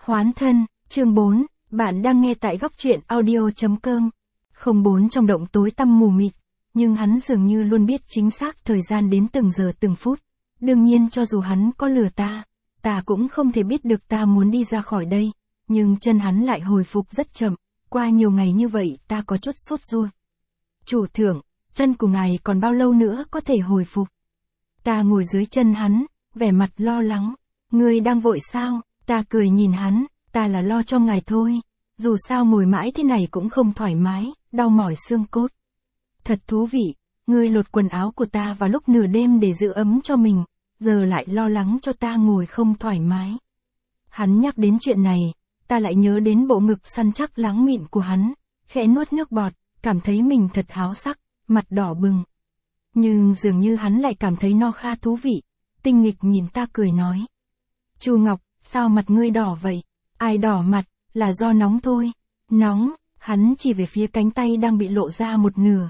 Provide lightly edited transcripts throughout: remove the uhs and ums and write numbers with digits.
Hoán thân, chương 4, bạn đang nghe tại góc truyện audio.com. 04 trong động tối tăm mù mịt, nhưng hắn dường như luôn biết chính xác thời gian đến từng giờ từng phút. Đương nhiên cho dù hắn có lừa ta cũng không thể biết được ta muốn đi ra khỏi đây, nhưng chân hắn lại hồi phục rất chậm, qua nhiều ngày như vậy ta có chút sốt ruột. Chủ thượng, chân của ngài còn bao lâu nữa có thể hồi phục? Ta ngồi dưới chân hắn, vẻ mặt lo lắng. Ngươi đang vội sao? Ta cười nhìn hắn, ta là lo cho ngài thôi. Dù sao ngồi mãi thế này cũng không thoải mái, đau mỏi xương cốt. Thật thú vị, ngươi lột quần áo của ta vào lúc nửa đêm để giữ ấm cho mình, giờ lại lo lắng cho ta ngồi không thoải mái. Hắn nhắc đến chuyện này, ta lại nhớ đến bộ ngực săn chắc láng mịn của hắn, khẽ nuốt nước bọt, cảm thấy mình thật háo sắc, mặt đỏ bừng. Nhưng dường như hắn lại cảm thấy nó khá thú vị, tinh nghịch nhìn ta cười nói. Chu Ngọc, sao mặt ngươi đỏ vậy? Ai đỏ mặt, là do nóng thôi. Nóng, hắn chỉ về phía cánh tay đang bị lộ ra một nửa.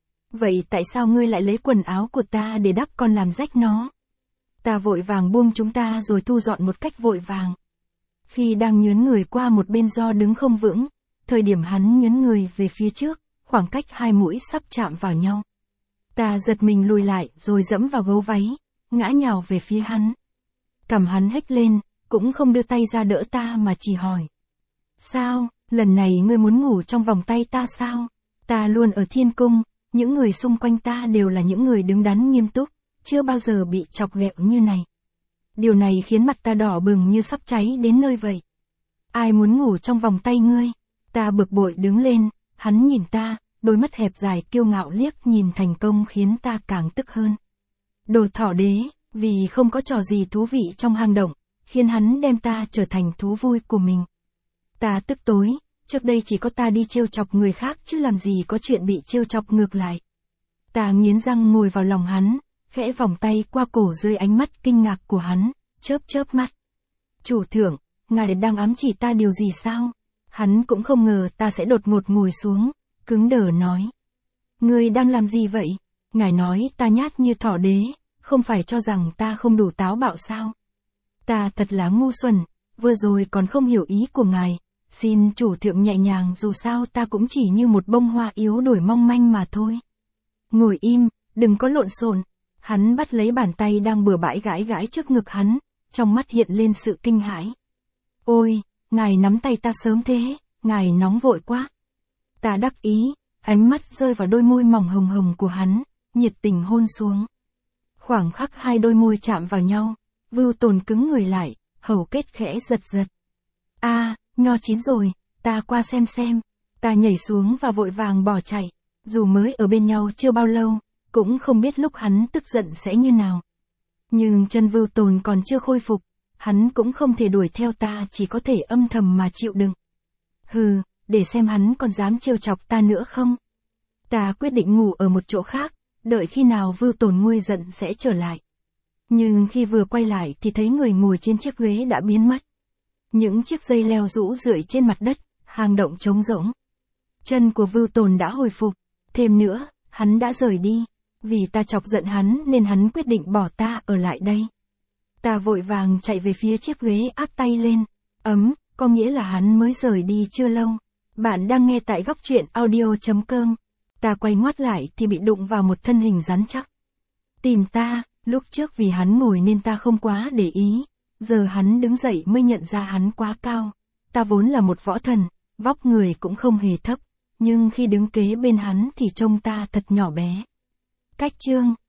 Vậy tại sao ngươi lại lấy quần áo của ta để đắp còn làm rách nó? Ta vội vàng buông chúng ta rồi thu dọn một cách vội vàng. Khi đang nhướn người qua một bên do đứng không vững, thời điểm hắn nhướn người về phía trước, khoảng cách hai mũi sắp chạm vào nhau. Ta giật mình lùi lại rồi dẫm vào gấu váy, ngã nhào về phía hắn. Cằm hắn hếch lên, cũng không đưa tay ra đỡ ta mà chỉ hỏi. Sao, lần này ngươi muốn ngủ trong vòng tay ta sao? Ta luôn ở thiên cung, những người xung quanh ta đều là những người đứng đắn nghiêm túc, chưa bao giờ bị chọc ghẹo như này. Điều này khiến mặt ta đỏ bừng như sắp cháy đến nơi vậy. Ai muốn ngủ trong vòng tay ngươi? Ta bực bội đứng lên, hắn nhìn ta, đôi mắt hẹp dài kiêu ngạo liếc nhìn thành công khiến ta càng tức hơn. Đồ thỏ đế, vì không có trò gì thú vị trong hang động, khiến hắn đem ta trở thành thú vui của mình. Ta tức tối, trước đây chỉ có ta đi trêu chọc người khác chứ làm gì có chuyện bị trêu chọc ngược lại. Ta nghiến răng ngồi vào lòng hắn, khẽ vòng tay qua cổ dưới ánh mắt kinh ngạc của hắn, chớp mắt. Chủ thượng, ngài đang ám chỉ ta điều gì sao? Hắn cũng không ngờ ta sẽ đột ngột ngồi xuống, cứng đờ nói. Ngươi đang làm gì vậy? Ngài nói ta nhát như thỏ đế, không phải cho rằng ta không đủ táo bạo sao? Ta thật là ngu xuẩn, vừa rồi còn không hiểu ý của ngài, xin chủ thượng nhẹ nhàng dù sao ta cũng chỉ như một bông hoa yếu đuổi mong manh mà thôi. Ngồi im, đừng có lộn xộn. Hắn bắt lấy bàn tay đang bừa bãi gãi trước ngực hắn, trong mắt hiện lên sự kinh hãi. Ôi, ngài nắm tay ta sớm thế, ngài nóng vội quá. Ta đắc ý, ánh mắt rơi vào đôi môi mỏng hồng hồng của hắn, nhiệt tình hôn xuống. Khoảng khắc hai đôi môi chạm vào nhau, Vưu Tồn cứng người lại, hầu kết khẽ giật. Nho chín rồi, ta qua xem. Ta nhảy xuống và vội vàng bỏ chạy, dù mới ở bên nhau chưa bao lâu, cũng không biết lúc hắn tức giận sẽ như nào. Nhưng chân Vưu Tồn còn chưa khôi phục, hắn cũng không thể đuổi theo ta, chỉ có thể âm thầm mà chịu đựng. Hừ, để xem hắn còn dám trêu chọc ta nữa không. Ta quyết định ngủ ở một chỗ khác, đợi khi nào Vưu Tồn nguôi giận sẽ trở lại. Nhưng khi vừa quay lại thì thấy người ngồi trên chiếc ghế đã biến mất. Những chiếc dây leo rũ rượi trên mặt đất, hang động trống rỗng. Chân của Vưu Tồn đã hồi phục, thêm nữa, hắn đã rời đi. Vì ta chọc giận hắn nên hắn quyết định bỏ ta ở lại đây. Ta vội vàng chạy về phía chiếc ghế áp tay lên. Có nghĩa là hắn mới rời đi chưa lâu. Bạn đang nghe tại góc truyện audio.com. Ta quay ngoắt lại thì bị đụng vào một thân hình rắn chắc. Tìm ta, lúc trước vì hắn ngồi nên ta không quá để ý. Giờ hắn đứng dậy mới nhận ra hắn quá cao. Ta vốn là một võ thần, vóc người cũng không hề thấp. Nhưng khi đứng kế bên hắn thì trông ta thật nhỏ bé. Cách chương